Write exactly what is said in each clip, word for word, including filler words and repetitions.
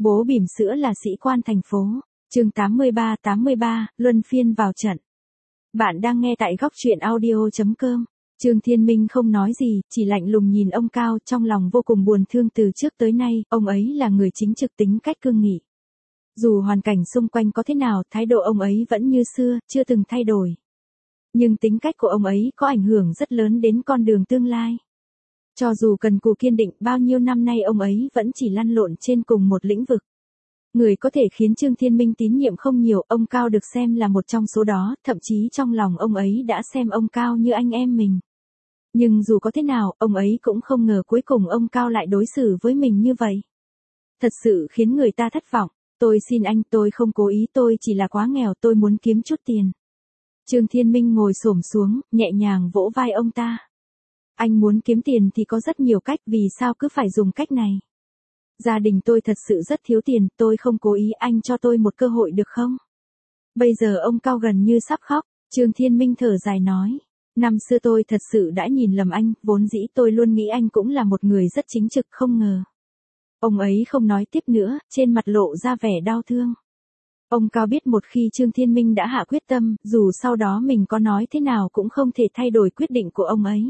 Bố bỉm sữa là sĩ quan thành phố. Chương tám mươi ba tám mươi ba, luân phiên vào trận. Bạn đang nghe tại góc truyện audio chấm com. Trương Thiên Minh không nói gì, chỉ lạnh lùng nhìn ông Cao, trong lòng vô cùng buồn thương. Từ trước tới nay, ông ấy là người chính trực, tính cách cương nghị. Dù hoàn cảnh xung quanh có thế nào, thái độ ông ấy vẫn như xưa, chưa từng thay đổi. Nhưng tính cách của ông ấy có ảnh hưởng rất lớn đến con đường tương lai. Cho dù cần cù kiên định, bao nhiêu năm nay ông ấy vẫn chỉ lăn lộn trên cùng một lĩnh vực. Người có thể khiến Trương Thiên Minh tín nhiệm không nhiều, ông Cao được xem là một trong số đó, thậm chí trong lòng ông ấy đã xem ông Cao như anh em mình. Nhưng dù có thế nào, ông ấy cũng không ngờ cuối cùng ông Cao lại đối xử với mình như vậy. Thật sự khiến người ta thất vọng. Tôi xin anh, tôi không cố ý, tôi chỉ là quá nghèo, tôi muốn kiếm chút tiền. Trương Thiên Minh ngồi xổm xuống, nhẹ nhàng vỗ vai ông ta. Anh muốn kiếm tiền thì có rất nhiều cách, vì sao cứ phải dùng cách này? Gia đình tôi thật sự rất thiếu tiền, tôi không cố ý, anh cho tôi một cơ hội được không? Bây giờ ông Cao gần như sắp khóc, Trương Thiên Minh thở dài nói. Năm xưa tôi thật sự đã nhìn lầm anh, vốn dĩ tôi luôn nghĩ anh cũng là một người rất chính trực, không ngờ. Ông ấy không nói tiếp nữa, trên mặt lộ ra vẻ đau thương. Ông Cao biết một khi Trương Thiên Minh đã hạ quyết tâm, dù sau đó mình có nói thế nào cũng không thể thay đổi quyết định của ông ấy.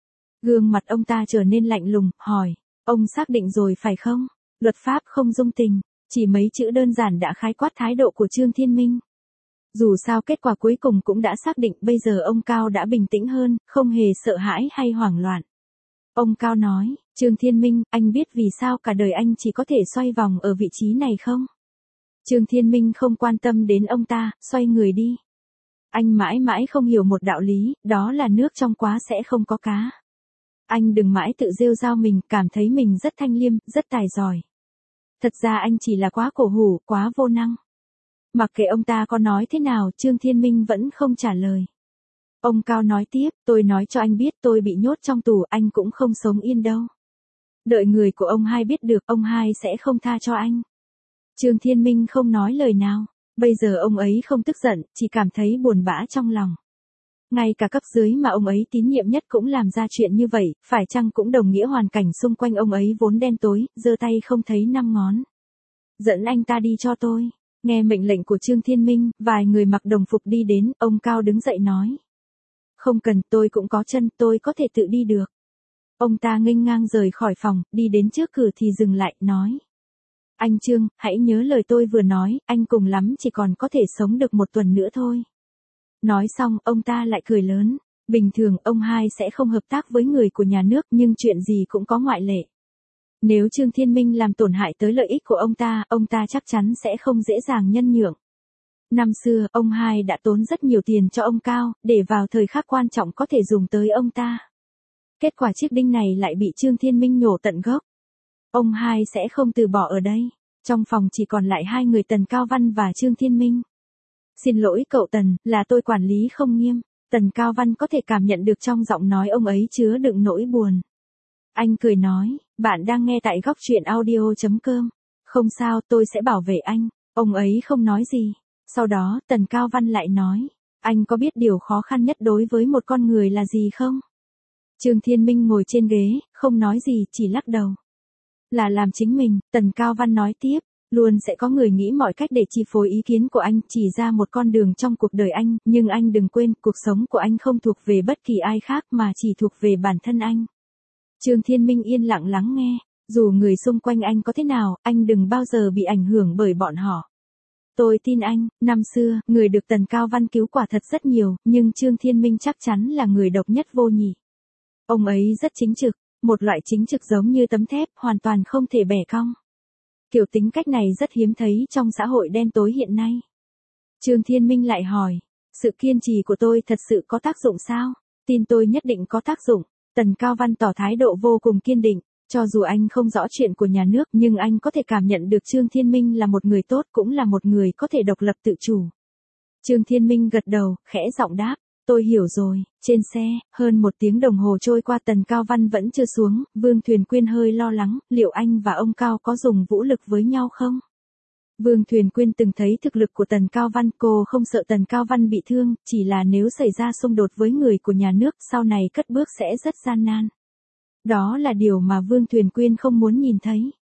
Gương mặt ông ta trở nên lạnh lùng, hỏi, ông xác định rồi phải không? Luật pháp không dung tình, chỉ mấy chữ đơn giản đã khái quát thái độ của Trương Thiên Minh. Dù sao kết quả cuối cùng cũng đã xác định, bây giờ ông Cao đã bình tĩnh hơn, không hề sợ hãi hay hoảng loạn. Ông Cao nói, Trương Thiên Minh, anh biết vì sao cả đời anh chỉ có thể xoay vòng ở vị trí này không? Trương Thiên Minh không quan tâm đến ông ta, xoay người đi. Anh mãi mãi không hiểu một đạo lý, đó là nước trong quá sẽ không có cá. Anh đừng mãi tự rêu rao mình, cảm thấy mình rất thanh liêm, rất tài giỏi. Thật ra anh chỉ là quá cổ hủ, quá vô năng. Mặc kệ ông ta có nói thế nào, Trương Thiên Minh vẫn không trả lời. Ông Cao nói tiếp, tôi nói cho anh biết tôi bị nhốt trong tù, anh cũng không sống yên đâu. Đợi người của ông hai biết được, ông hai sẽ không tha cho anh. Trương Thiên Minh không nói lời nào, bây giờ ông ấy không tức giận, chỉ cảm thấy buồn bã trong lòng. Ngay cả cấp dưới mà ông ấy tín nhiệm nhất cũng làm ra chuyện như vậy, phải chăng cũng đồng nghĩa hoàn cảnh xung quanh ông ấy vốn đen tối, giơ tay không thấy năm ngón. Dẫn anh ta đi cho tôi. Nghe mệnh lệnh của Trương Thiên Minh, vài người mặc đồng phục đi đến, ông Cao đứng dậy nói. Không cần, tôi cũng có chân, tôi có thể tự đi được. Ông ta nghênh ngang rời khỏi phòng, đi đến trước cửa thì dừng lại, nói. Anh Trương, hãy nhớ lời tôi vừa nói, anh cùng lắm chỉ còn có thể sống được một tuần nữa thôi. Nói xong, ông ta lại cười lớn. Bình thường, ông hai sẽ không hợp tác với người của nhà nước, nhưng chuyện gì cũng có ngoại lệ. Nếu Trương Thiên Minh làm tổn hại tới lợi ích của ông ta, ông ta chắc chắn sẽ không dễ dàng nhân nhượng. Năm xưa, ông hai đã tốn rất nhiều tiền cho ông Cao, để vào thời khắc quan trọng có thể dùng tới ông ta. Kết quả chiếc đinh này lại bị Trương Thiên Minh nhổ tận gốc. Ông hai sẽ không từ bỏ ở đây. Trong phòng chỉ còn lại hai người Tần Cao Văn và Trương Thiên Minh. Xin lỗi cậu Tần, là tôi quản lý không nghiêm. Tần Cao Văn có thể cảm nhận được trong giọng nói ông ấy chứa đựng nỗi buồn. Anh cười nói, bạn đang nghe tại góc truyện audio chấm com. Không sao, tôi sẽ bảo vệ anh. Ông ấy không nói gì. Sau đó, Tần Cao Văn lại nói, anh có biết điều khó khăn nhất đối với một con người là gì không? Trương Thiên Minh ngồi trên ghế, không nói gì, chỉ lắc đầu. Là làm chính mình, Tần Cao Văn nói tiếp, luôn sẽ có người nghĩ mọi cách để chi phối ý kiến của anh, chỉ ra một con đường trong cuộc đời anh, nhưng anh đừng quên, cuộc sống của anh không thuộc về bất kỳ ai khác mà chỉ thuộc về bản thân anh. Trương Thiên Minh yên lặng lắng nghe, dù người xung quanh anh có thế nào, anh đừng bao giờ bị ảnh hưởng bởi bọn họ. Tôi tin anh, năm xưa, người được Tần Cao Văn cứu quả thật rất nhiều, nhưng Trương Thiên Minh chắc chắn là người độc nhất vô nhị. Ông ấy rất chính trực, một loại chính trực giống như tấm thép, hoàn toàn không thể bẻ cong. Kiểu tính cách này rất hiếm thấy trong xã hội đen tối hiện nay. Trương Thiên Minh lại hỏi, sự kiên trì của tôi thật sự có tác dụng sao? Tin tôi nhất định có tác dụng. Tần Cao Văn tỏ thái độ vô cùng kiên định, cho dù anh không rõ chuyện của nhà nước nhưng anh có thể cảm nhận được Trương Thiên Minh là một người tốt, cũng là một người có thể độc lập tự chủ. Trương Thiên Minh gật đầu, khẽ giọng đáp, tôi hiểu rồi. Trên xe, hơn một tiếng đồng hồ trôi qua, Tần Cao Văn vẫn chưa xuống, Vương Thuyền Quyên hơi lo lắng, liệu anh và ông Cao có dùng vũ lực với nhau không? Vương Thuyền Quyên từng thấy thực lực của Tần Cao Văn, cô không sợ Tần Cao Văn bị thương, chỉ là nếu xảy ra xung đột với người của nhà nước, sau này cất bước sẽ rất gian nan. Đó là điều mà Vương Thuyền Quyên không muốn nhìn thấy.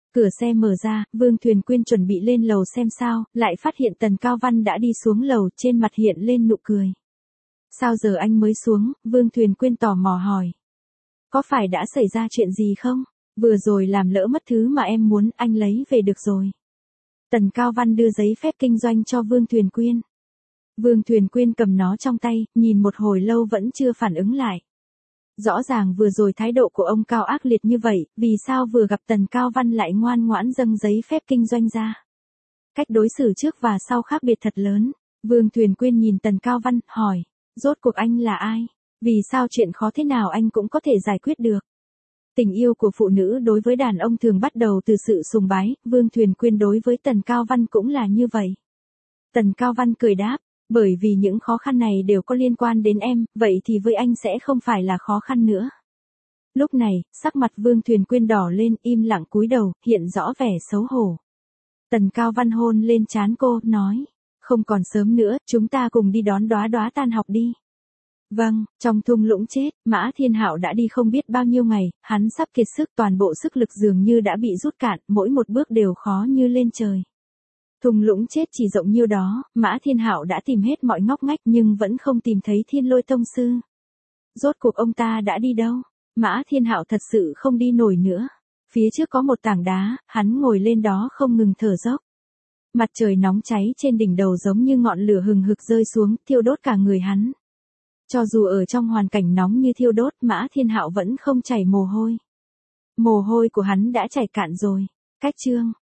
Cửa xe mở ra, Vương Thuyền Quyên chuẩn bị lên lầu xem sao, lại phát hiện Tần Cao Văn đã đi xuống lầu, trên mặt hiện lên nụ cười. Sao giờ anh mới xuống? Vương Thuyền Quyên tò mò hỏi. Có phải đã xảy ra chuyện gì không? Vừa rồi làm lỡ mất thứ mà em muốn, anh lấy về được rồi. Tần Cao Văn đưa giấy phép kinh doanh cho Vương Thuyền Quyên. Vương Thuyền Quyên cầm nó trong tay, nhìn một hồi lâu vẫn chưa phản ứng lại. Rõ ràng vừa rồi thái độ của ông Cao ác liệt như vậy, vì sao vừa gặp Tần Cao Văn lại ngoan ngoãn dâng giấy phép kinh doanh ra? Cách đối xử trước và sau khác biệt thật lớn. Vương Thuyền Quyên nhìn Tần Cao Văn, hỏi, rốt cuộc anh là ai? Vì sao chuyện khó thế nào anh cũng có thể giải quyết được? Tình yêu của phụ nữ đối với đàn ông thường bắt đầu từ sự sùng bái, Vương Thuyền Quyên đối với Tần Cao Văn cũng là như vậy. Tần Cao Văn cười đáp, bởi vì những khó khăn này đều có liên quan đến em, vậy thì với anh sẽ không phải là khó khăn nữa. Lúc này, sắc mặt Vương Thuyền Quyên đỏ lên, im lặng cúi đầu, hiện rõ vẻ xấu hổ. Tần Cao Văn hôn lên trán cô, nói, không còn sớm nữa, chúng ta cùng đi đón Đóa Đóa tan học đi. Vâng, trong thung lũng chết, Mã Thiên Hạo đã đi không biết bao nhiêu ngày, hắn sắp kiệt sức, toàn bộ sức lực dường như đã bị rút cạn, mỗi một bước đều khó như lên trời. Thung lũng chết chỉ rộng nhiêu đó, Mã Thiên Hạo đã tìm hết mọi ngóc ngách nhưng vẫn không tìm thấy Thiên Lôi Tông sư. Rốt cuộc ông ta đã đi đâu? Mã Thiên Hạo thật sự không đi nổi nữa. Phía trước có một tảng đá, hắn ngồi lên đó không ngừng thở dốc. Mặt trời nóng cháy trên đỉnh đầu giống như ngọn lửa hừng hực rơi xuống, thiêu đốt cả người hắn. Cho dù ở trong hoàn cảnh nóng như thiêu đốt, Mã Thiên Hạo vẫn không chảy mồ hôi. Mồ hôi của hắn đã chảy cạn rồi. Cách chương